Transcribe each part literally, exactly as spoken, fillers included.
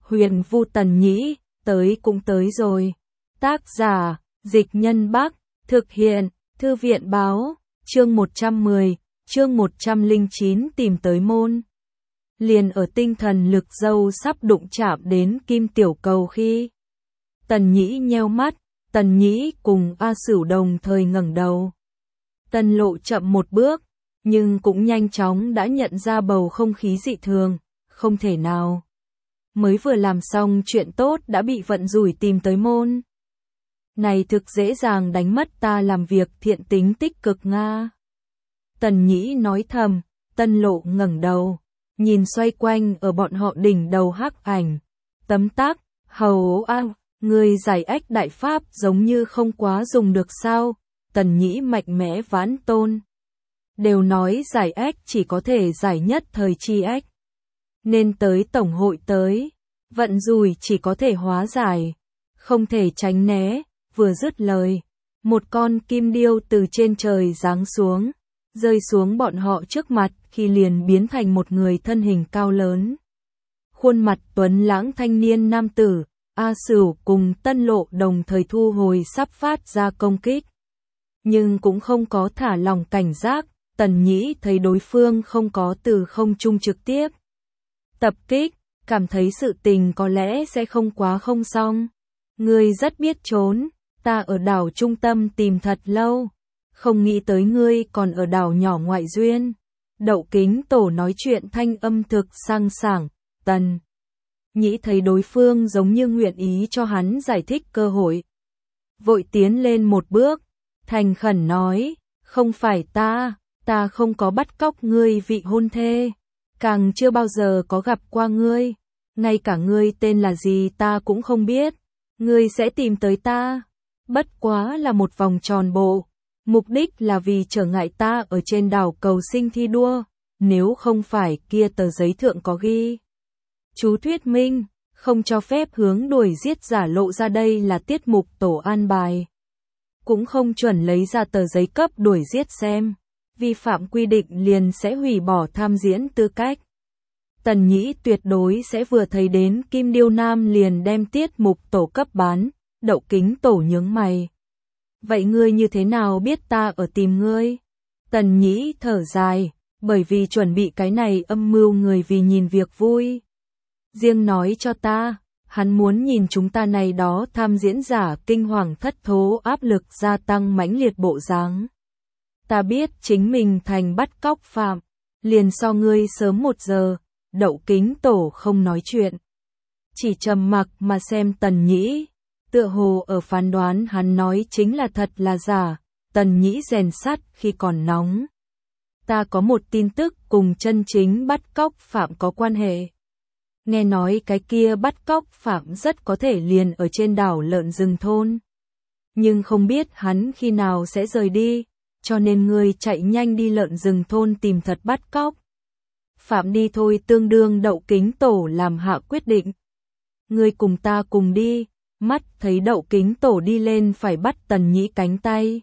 Huyền Vu Tần Nhĩ, tới cũng tới rồi. Tác giả, Dịch Nhân Bắc, thực hiện, Thư viện Báo, chương một trăm mười, chương một trăm lẻ chín tìm tới môn. Liền ở tinh thần lực dâu sắp đụng chạm đến kim tiểu cầu khi Tần Nhĩ nheo mắt, Tần Nhĩ cùng A Sửu đồng thời ngẩng đầu. Tần Lộ chậm một bước, nhưng cũng nhanh chóng đã nhận ra bầu không khí dị thường, không thể nào. Mới vừa làm xong chuyện tốt đã bị vận rủi tìm tới môn. Này thực dễ dàng đánh mất ta làm việc thiện tính tích cực Nga. Tần Nhĩ nói thầm, Tần Lộ ngẩng đầu, nhìn xoay quanh ở bọn họ đỉnh đầu hắc ảnh. Tấm tắc, hầu a, người giải ách đại pháp giống như không quá dùng được sao, Tần Nhĩ mạnh mẽ vãn tôn. Đều nói giải ách chỉ có thể giải nhất thời chi ách. Nên tới tổng hội tới, vận rủi chỉ có thể hóa giải, không thể tránh né. Vừa dứt lời, một con kim điêu từ trên trời giáng xuống, rơi xuống bọn họ trước mặt khi liền biến thành một người thân hình cao lớn. Khuôn mặt tuấn lãng thanh niên nam tử, A Sửu cùng Tân Lộ đồng thời thu hồi sắp phát ra công kích. Nhưng cũng không có thả lòng cảnh giác, Tần Nhĩ thấy đối phương không có từ không trung trực tiếp tập kích, cảm thấy sự tình có lẽ sẽ không quá không xong. Ngươi rất biết trốn, ta ở đảo trung tâm tìm thật lâu, không nghĩ tới ngươi còn ở đảo nhỏ ngoại duyên. Đậu Kính Tổ nói chuyện thanh âm thực sang sảng, Tần Nhĩ thấy đối phương giống như nguyện ý cho hắn giải thích cơ hội. Vội tiến lên một bước, thành khẩn nói, không phải ta, ta không có bắt cóc ngươi vị hôn thê, càng chưa bao giờ có gặp qua ngươi, ngay cả ngươi tên là gì ta cũng không biết, ngươi sẽ tìm tới ta, bất quá là một vòng tròn bộ, mục đích là vì trở ngại ta ở trên đảo cầu sinh thi đua, nếu không phải kia tờ giấy thượng có ghi. Chú thuyết minh, không cho phép hướng đuổi giết giả lộ ra đây là tiết mục tổ an bài. Cũng không chuẩn lấy ra tờ giấy cấp đuổi giết xem, vi phạm quy định liền sẽ hủy bỏ tham diễn tư cách. Tần Nhĩ tuyệt đối sẽ vừa thấy đến Kim Điêu Nam liền đem tiết mục tổ cấp bán, Đậu Kính Tổ nhướng mày. Vậy ngươi như thế nào biết ta ở tìm ngươi? Tần Nhĩ thở dài, bởi vì chuẩn bị cái này âm mưu người vì nhìn việc vui. Riêng nói cho ta, hắn muốn nhìn chúng ta này đó tham diễn giả kinh hoàng thất thố áp lực gia tăng mãnh liệt bộ dáng. Ta biết chính mình thành bắt cóc phạm, liền so ngươi sớm một giờ, Đậu Kính Tổ không nói chuyện. Chỉ trầm mặc mà xem Tần Nhĩ, tựa hồ ở phán đoán hắn nói chính là thật là giả, Tần Nhĩ rèn sắt khi còn nóng. Ta có một tin tức cùng chân chính bắt cóc phạm có quan hệ. Nghe nói cái kia bắt cóc phạm rất có thể liền ở trên đảo lợn rừng thôn. Nhưng không biết hắn khi nào sẽ rời đi, cho nên ngươi chạy nhanh đi lợn rừng thôn tìm thật bắt cóc. Phạm đi thôi tương đương Đậu Kính Tổ làm hạ quyết định. Ngươi cùng ta cùng đi, mắt thấy Đậu Kính Tổ đi lên phải bắt Tần Nhĩ cánh tay.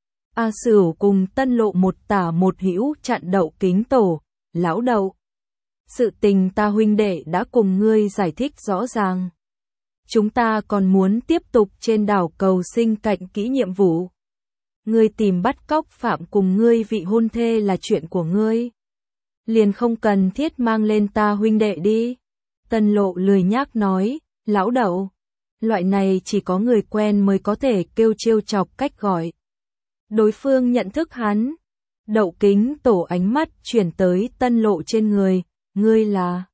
A Sửu cùng Tân Lộ một tả một hữu chặn Đậu Kính Tổ, lão Đậu. Sự tình ta huynh đệ đã cùng ngươi giải thích rõ ràng. Chúng ta còn muốn tiếp tục trên đảo cầu sinh cạnh kỹ nhiệm vụ. Ngươi tìm bắt cóc phạm cùng ngươi vị hôn thê là chuyện của ngươi. Liền không cần thiết mang lên ta huynh đệ đi. Tân Lộ lười nhác nói, lão Đậu. Loại này chỉ có người quen mới có thể kêu trêu chọc cách gọi. Đối phương nhận thức hắn. Đậu Kính Tổ ánh mắt chuyển tới Tân Lộ trên người. Ngươi là...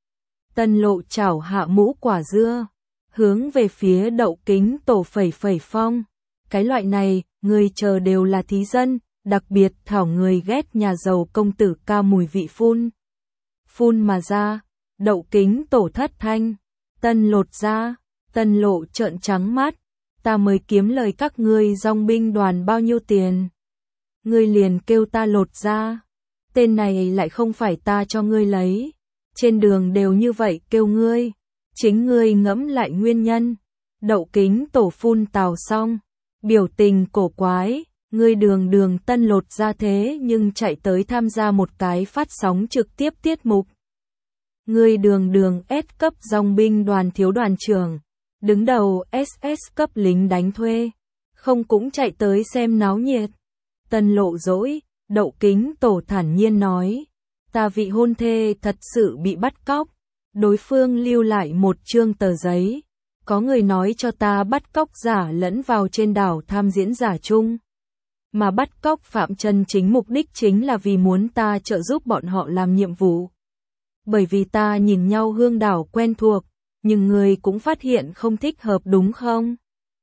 Tân Lộ chảo hạ mũ quả dưa, hướng về phía Đậu Kính Tổ phẩy phẩy phong. Cái loại này, người chờ đều là thí dân, đặc biệt thảo người ghét nhà giàu công tử ca mùi vị phun. Phun mà ra, Đậu Kính Tổ thất thanh, Tân Lột ra, Tân Lộ trợn trắng mắt, ta mới kiếm lời các ngươi dòng binh đoàn bao nhiêu tiền. Ngươi liền kêu ta lột ra. Tên này lại không phải ta cho ngươi lấy, trên đường đều như vậy kêu ngươi, chính ngươi ngẫm lại nguyên nhân. Đậu Kính Tổ phun tào xong, biểu tình cổ quái, ngươi đường đường Tân Lột ra thế nhưng chạy tới tham gia một cái phát sóng trực tiếp tiết mục. Ngươi đường đường S cấp dòng binh đoàn thiếu đoàn trưởng, đứng đầu ét ét cấp lính đánh thuê, không cũng chạy tới xem náo nhiệt. Tân Lộ dỗi, Đậu Kính Tổ thản nhiên nói, ta vị hôn thê thật sự bị bắt cóc. Đối phương lưu lại một chương tờ giấy, có người nói cho ta bắt cóc giả lẫn vào trên đảo tham diễn giả chung. Mà bắt cóc Phạm chân chính mục đích chính là vì muốn ta trợ giúp bọn họ làm nhiệm vụ. Bởi vì ta nhìn nhau hương đảo quen thuộc, nhưng ngươi cũng phát hiện không thích hợp đúng không?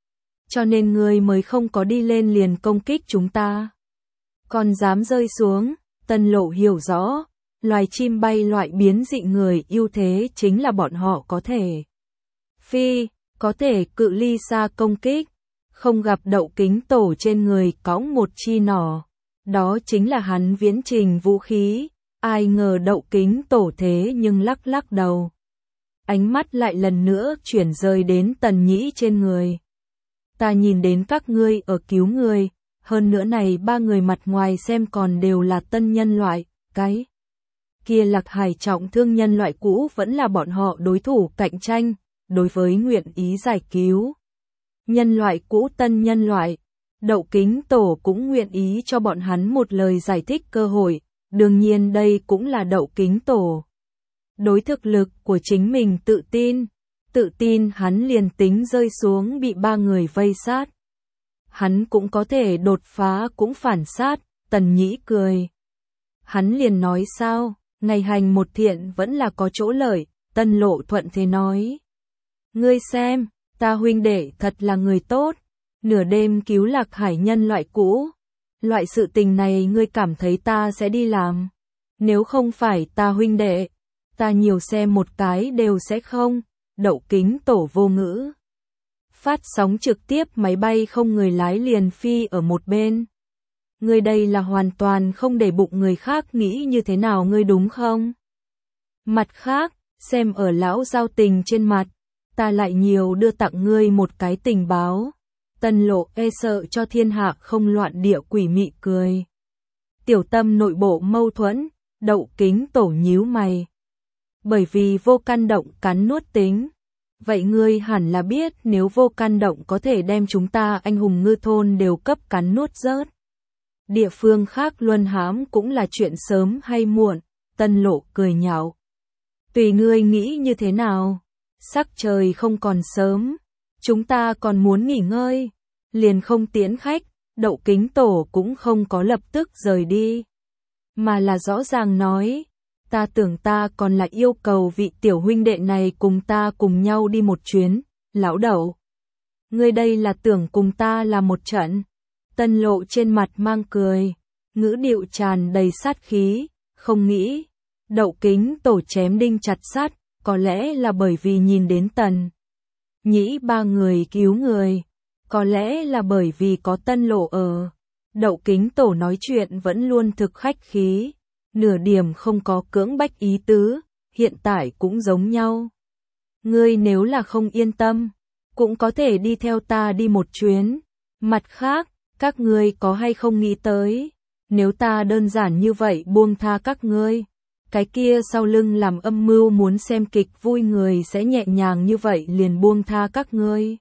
Cho nên ngươi mới không có đi lên liền công kích chúng ta. Còn dám rơi xuống, Tân Lộ hiểu rõ, loài chim bay loại biến dị người ưu thế chính là bọn họ có thể phi, có thể cự ly xa công kích, không gặp Đậu Kính Tổ trên người cõng một chi nỏ. Đó chính là hắn viễn trình vũ khí, ai ngờ Đậu Kính Tổ thế nhưng lắc lắc đầu. Ánh mắt lại lần nữa chuyển rơi đến Tần Nhĩ trên người. Ta nhìn đến các ngươi ở cứu người, hơn nữa này ba người mặt ngoài xem còn đều là tân nhân loại, cái kia Lạc Hải trọng thương nhân loại cũ vẫn là bọn họ đối thủ cạnh tranh, đối với nguyện ý giải cứu nhân loại cũ tân nhân loại, Đậu Kính Tổ cũng nguyện ý cho bọn hắn một lời giải thích cơ hội, đương nhiên đây cũng là Đậu Kính Tổ đối thực lực của chính mình tự tin, tự tin hắn liền tính rơi xuống bị ba người vây sát. Hắn cũng có thể đột phá cũng phản sát, Tần Nhĩ cười. Hắn liền nói sao, ngày hành một thiện vẫn là có chỗ lợi, Tân Lộ thuận thế nói. Ngươi xem, ta huynh đệ thật là người tốt, nửa đêm cứu Lạc Hải nhân loại cũ. Loại sự tình này ngươi cảm thấy ta sẽ đi làm. Nếu không phải ta huynh đệ, ta nhiều xem một cái đều sẽ không. Đậu Kính Tổ vô ngữ. Phát sóng trực tiếp máy bay không người lái liền phi ở một bên. Ngươi đây là hoàn toàn không để bụng người khác nghĩ như thế nào ngươi đúng không? Mặt khác, xem ở lão giao tình trên mặt, ta lại nhiều đưa tặng ngươi một cái tình báo. Tân Lộ e sợ cho thiên hạ không loạn địa quỷ mị cười. Tiểu tâm nội bộ mâu thuẫn, Đậu Kính Tổ nhíu mày. Bởi vì vô can động cắn nuốt tính. Vậy ngươi hẳn là biết nếu vô can động có thể đem chúng ta anh hùng ngư thôn đều cấp cắn nuốt rớt. Địa phương khác luân hãm cũng là chuyện sớm hay muộn, Tân Lộ cười nhạo. Tùy ngươi nghĩ như thế nào, sắc trời không còn sớm, chúng ta còn muốn nghỉ ngơi, liền không tiễn khách, Đậu Kính Tổ cũng không có lập tức rời đi, mà là rõ ràng nói. Ta tưởng ta còn là yêu cầu vị tiểu huynh đệ này cùng ta cùng nhau đi một chuyến, lão Đậu. Ngươi đây là tưởng cùng ta là một trận. Tân Lộ trên mặt mang cười, ngữ điệu tràn đầy sát khí, không nghĩ. Đậu Kính Tổ chém đinh chặt sắt, có lẽ là bởi vì nhìn đến Tần Nhĩ ba người cứu người, có lẽ là bởi vì có Tân Lộ ở. Đậu Kính Tổ nói chuyện vẫn luôn thực khách khí. Nửa điểm không có cưỡng bách ý tứ, hiện tại cũng giống nhau. Ngươi nếu là không yên tâm, cũng có thể đi theo ta đi một chuyến. Mặt khác, các ngươi có hay không nghĩ tới, nếu ta đơn giản như vậy buông tha các ngươi, cái kia sau lưng làm âm mưu muốn xem kịch vui người sẽ nhẹ nhàng như vậy liền buông tha các ngươi.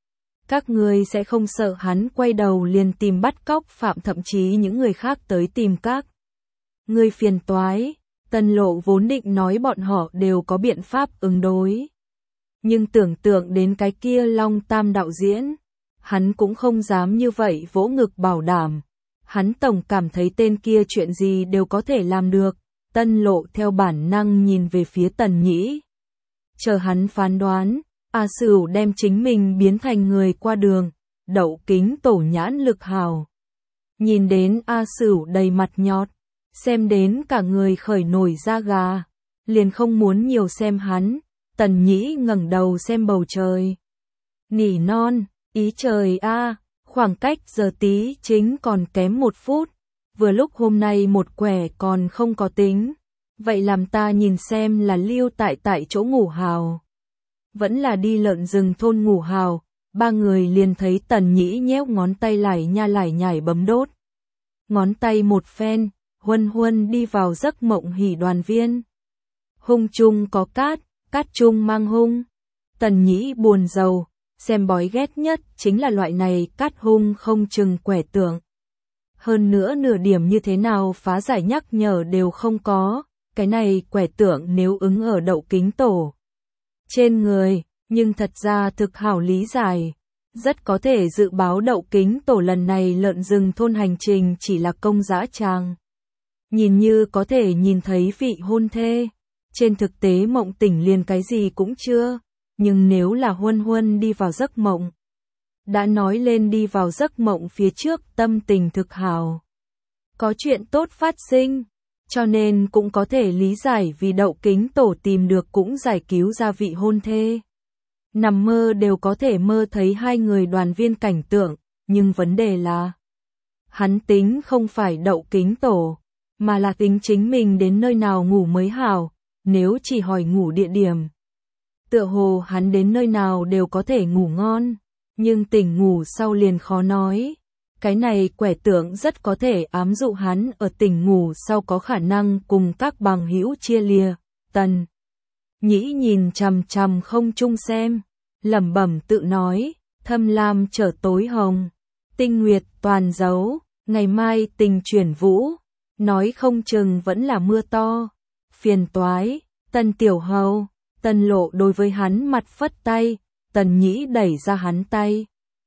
Các ngươi sẽ không sợ hắn quay đầu liền tìm bắt cóc Phạm thậm chí những người khác tới tìm các ngươi phiền toái. Tân Lộ vốn định nói bọn họ đều có biện pháp ứng đối. Nhưng tưởng tượng đến cái kia Long Tam đạo diễn, hắn cũng không dám như vậy vỗ ngực bảo đảm. Hắn tổng cảm thấy tên kia chuyện gì đều có thể làm được. Tân Lộ theo bản năng nhìn về phía Tần Nhĩ. Chờ hắn phán đoán, A Sửu đem chính mình biến thành người qua đường, Đậu Kính Tổ nhãn lực hào. Nhìn đến A Sửu đầy mặt nhọt, xem đến cả người khởi nổi da gà, liền không muốn nhiều xem hắn. Tần Nhĩ ngẩng đầu xem bầu trời. Nỉ non, ý trời a, khoảng cách giờ tí chính còn kém một phút, vừa lúc hôm nay một quẻ còn không có tính. Vậy làm ta nhìn xem là lưu tại tại chỗ ngủ hào, vẫn là đi lợn rừng thôn ngủ hào. Ba người liền thấy Tần Nhĩ nhéo ngón tay lải nha lải nhải bấm đốt. Ngón tay một phen, huân huân đi vào giấc mộng hỉ đoàn viên. hung chung có cát, cát chung mang hung. Tần Nhĩ buồn rầu, xem bói ghét nhất chính là loại này cát hung không chừng quẻ tượng. Hơn nữa nửa điểm như thế nào phá giải nhắc nhở đều không có, cái này quẻ tượng nếu ứng ở Đậu Kính Tổ trên người, nhưng thật ra thực hảo lý giải. Rất có thể dự báo Đậu Kính Tổ lần này lợn rừng thôn hành trình chỉ là công dã tràng. Nhìn như có thể nhìn thấy vị hôn thê, trên thực tế mộng tỉnh liền cái gì cũng chưa, nhưng nếu là Huân Huân đi vào giấc mộng, đã nói lên đi vào giấc mộng phía trước tâm tình thực hảo, có chuyện tốt phát sinh, cho nên cũng có thể lý giải vì Đậu Kính Tổ tìm được cũng giải cứu ra vị hôn thê. Nằm mơ đều có thể mơ thấy hai người đoàn viên cảnh tượng, nhưng vấn đề là hắn tính không phải Đậu Kính Tổ, mà là tính chính mình đến nơi nào ngủ mới hảo, nếu chỉ hỏi ngủ địa điểm. Tựa hồ hắn đến nơi nào đều có thể ngủ ngon, nhưng tỉnh ngủ sau liền khó nói. Cái này quẻ tượng rất có thể ám dụ hắn ở tỉnh ngủ sau có khả năng cùng các bằng hữu chia lìa. Tần Nhĩ nhìn chằm chằm không trung xem, lẩm bẩm tự nói, thâm lam trở tối hồng, tinh nguyệt toàn dấu, ngày mai tình chuyển vũ, nói không chừng vẫn là mưa to, phiền toái. Tần Tiểu Hầu, Tần Lộ đối với hắn mặt phất tay, Tần Nhĩ đẩy ra hắn tay.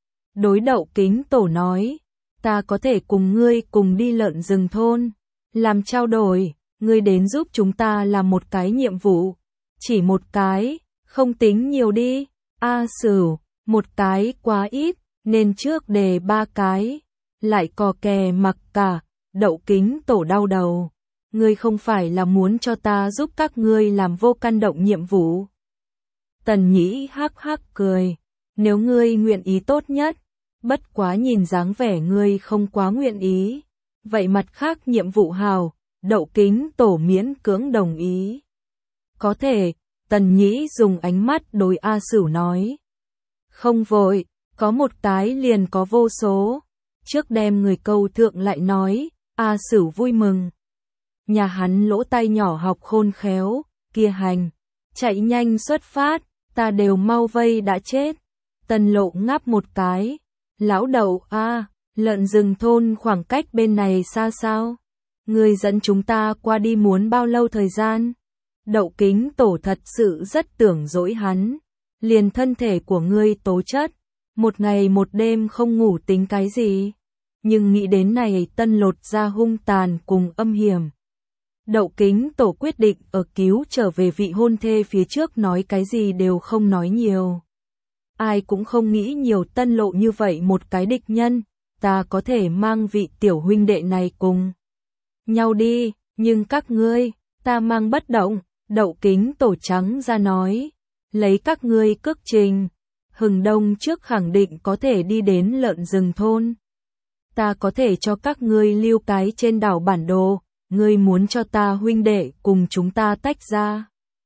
Đối Đậu Kính Tổ nói, ta có thể cùng ngươi cùng đi lợn rừng thôn, làm trao đổi, ngươi đến giúp chúng ta làm một cái nhiệm vụ, chỉ một cái, không tính nhiều đi. A Sửu, một cái quá ít, nên trước đề ba cái, lại cò kè mặc cả. Đậu Kính Tổ đau đầu, ngươi không phải là muốn cho ta giúp các ngươi làm vô căn động nhiệm vụ. Tần Nhĩ hắc hắc cười, nếu ngươi nguyện ý tốt nhất, bất quá nhìn dáng vẻ ngươi không quá nguyện ý, vậy mặt khác nhiệm vụ hào. Đậu Kính Tổ miễn cưỡng đồng ý. Có thể, Tần Nhĩ dùng ánh mắt đối A Sửu nói. Không vội, có một cái liền có vô số. Trước đem người câu thượng lại nói, A Sửu vui mừng. Nhà hắn lỗ tai nhỏ học khôn khéo, kia hành, chạy nhanh xuất phát, ta đều mau vây đã chết. Tần Lộ ngáp một cái, lão Đậu a, lợn rừng thôn khoảng cách bên này xa sao? Ngươi dẫn chúng ta qua đi muốn bao lâu thời gian? Đậu Kính Tổ thật sự rất tưởng dỗi hắn, liền thân thể của ngươi tố chất, một ngày một đêm không ngủ tính cái gì? Nhưng nghĩ đến này Tân lột ra hung tàn cùng âm hiểm. Đậu Kính Tổ quyết định ở cứu trở về vị hôn thê phía trước nói cái gì đều không nói nhiều. Ai cũng không nghĩ nhiều Tân Lộ như vậy một cái địch nhân, ta có thể mang vị tiểu huynh đệ này cùng nhau đi, nhưng các ngươi, ta mang bất động. Đậu Kính Tổ trắng ra nói, lấy các ngươi cước trình, hừng đông trước khẳng định có thể đi đến lợn rừng thôn. Ta có thể cho các ngươi lưu cái trên đảo bản đồ, ngươi muốn cho ta huynh đệ cùng chúng ta tách ra.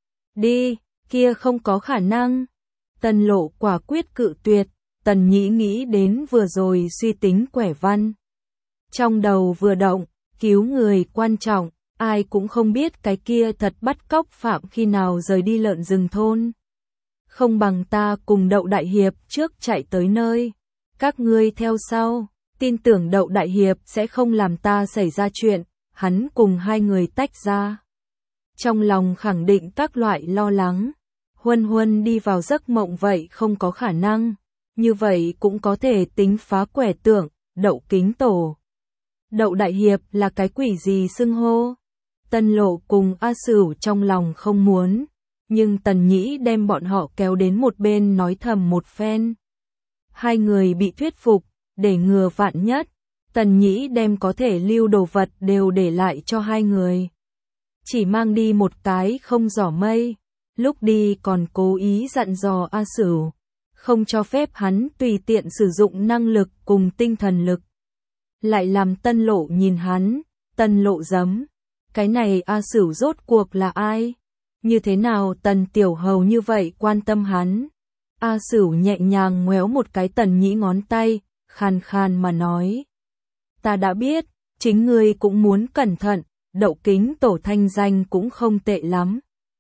Đi, kia không có khả năng. Tần Lộ quả quyết cự tuyệt, Tần Nhĩ nghĩ đến vừa rồi suy tính quẻ văn. Trong đầu vừa động, cứu người quan trọng, ai cũng không biết cái kia thật bắt cóc phạm khi nào rời đi lợn rừng thôn. Không bằng ta cùng Đậu Đại Hiệp trước chạy tới nơi, các ngươi theo sau. Tin tưởng Đậu Đại Hiệp sẽ không làm ta xảy ra chuyện, hắn cùng hai người tách ra. Trong lòng khẳng định các loại lo lắng, Huân Huân đi vào giấc mộng vậy không có khả năng, như vậy cũng có thể tính phá quẻ tượng. Đậu Kính Tổ. Đậu Đại Hiệp là cái quỷ gì xưng hô? Tân Lộ cùng A Sửu trong lòng không muốn, nhưng Tần Nhĩ đem bọn họ kéo đến một bên nói thầm một phen. Hai người bị thuyết phục. Để ngừa vạn nhất, Tần Nhĩ đem có thể lưu đồ vật đều để lại cho hai người. Chỉ mang đi một cái không giỏ mây, lúc đi còn cố ý dặn dò A Sửu, không cho phép hắn tùy tiện sử dụng năng lực cùng tinh thần lực. Lại làm Tân Lộ nhìn hắn, Tân Lộ giấm, cái này A Sửu rốt cuộc là ai? Như thế nào Tần Tiểu Hầu như vậy quan tâm hắn? A Sửu nhẹ nhàng ngoéo một cái Tần Nhĩ ngón tay, khàn khàn mà nói. Ta đã biết, chính ngươi cũng muốn cẩn thận, Đậu Kính Tổ thanh danh cũng không tệ lắm.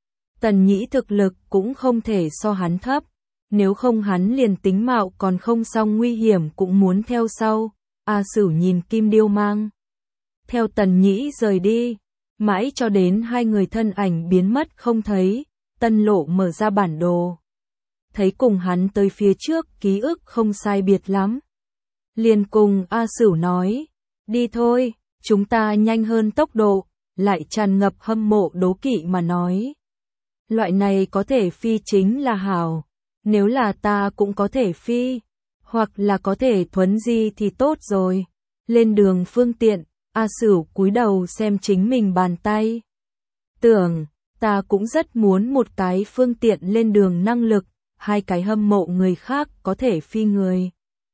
Tần Nhĩ thực lực cũng không thể so hắn thấp, nếu không hắn liền tính mạo còn không xong nguy hiểm cũng muốn theo sau. A Sửu nhìn Kim Điêu mang theo Tần Nhĩ rời đi, mãi cho đến hai người thân ảnh biến mất không thấy, Tân Lộ mở ra bản đồ. Thấy cùng hắn tới phía trước ký ức không sai biệt lắm. Liền cùng A Sửu nói, đi thôi, chúng ta nhanh hơn tốc độ, lại tràn ngập hâm mộ đố kỵ mà nói. Loại này có thể phi chính là hảo, nếu là ta cũng có thể phi, hoặc là có thể thuấn di thì tốt rồi. Lên đường phương tiện, A Sửu cúi đầu xem chính mình bàn tay. Tưởng, ta cũng rất muốn một cái phương tiện lên đường năng lực, hai cái hâm mộ người khác có thể phi người.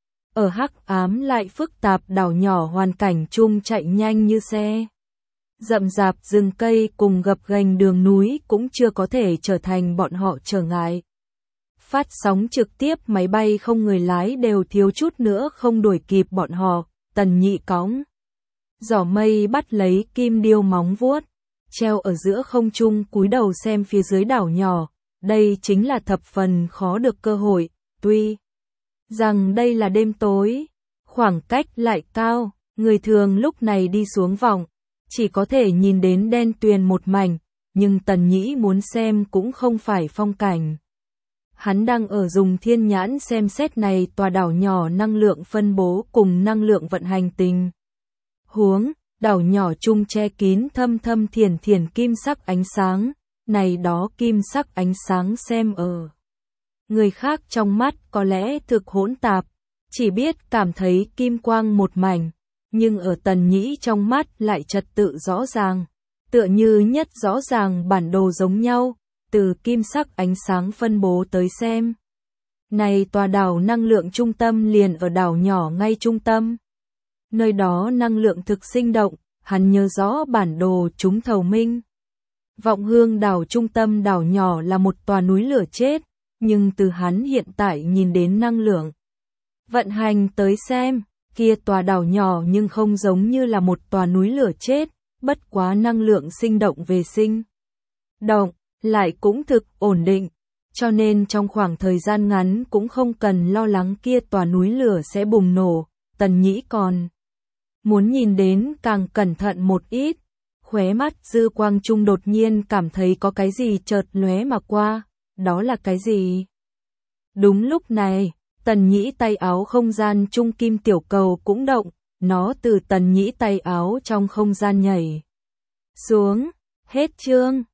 Ở hắc ám lại phức tạp đảo nhỏ hoàn cảnh chung chạy nhanh như xe. Rậm rạp rừng cây cùng gập ghềnh đường núi cũng chưa có thể trở thành bọn họ trở ngại. Phát sóng trực tiếp máy bay không người lái đều thiếu chút nữa không đuổi kịp bọn họ. Tần Nhĩ cõng giỏ mây bắt lấy Kim Điêu móng vuốt, treo ở giữa không trung cúi đầu xem phía dưới đảo nhỏ. Đây chính là thập phần khó được cơ hội, tuy rằng đây là đêm tối, khoảng cách lại cao, người thường lúc này đi xuống vòng, chỉ có thể nhìn đến đen tuyền một mảnh, nhưng Tần Nhĩ muốn xem cũng không phải phong cảnh. Hắn đang ở dùng thiên nhãn xem xét này tòa đảo nhỏ năng lượng phân bố cùng năng lượng vận hành tình huống, đảo nhỏ chung che kín thâm thâm thiền thiền kim sắc ánh sáng, này đó kim sắc ánh sáng xem ở người khác trong mắt có lẽ thực hỗn tạp, chỉ biết cảm thấy kim quang một mảnh, nhưng ở Tần Nhĩ trong mắt lại trật tự rõ ràng, tựa như nhất rõ ràng bản đồ giống nhau, từ kim sắc ánh sáng phân bố tới xem. Này tòa đảo năng lượng trung tâm liền ở đảo nhỏ ngay trung tâm. Nơi đó năng lượng thực sinh động, hắn nhớ rõ bản đồ chúng thầu minh. Vọng Hương đảo trung tâm đảo nhỏ là một tòa núi lửa chết, nhưng từ hắn hiện tại nhìn đến năng lượng vận hành tới xem, kia tòa đảo nhỏ nhưng không giống như là một tòa núi lửa chết, bất quá năng lượng sinh động về sinh động, lại cũng thực ổn định, cho nên trong khoảng thời gian ngắn cũng không cần lo lắng kia tòa núi lửa sẽ bùng nổ. Tần Nhĩ còn muốn nhìn đến càng cẩn thận một ít, khóe mắt dư quang trung đột nhiên cảm thấy có cái gì chợt lóe mà qua, đó là cái gì? Đúng lúc này, Tần Nhĩ tay áo không gian trung kim tiểu cầu cũng động, nó từ Tần Nhĩ tay áo trong không gian nhảy xuống. Hết chương.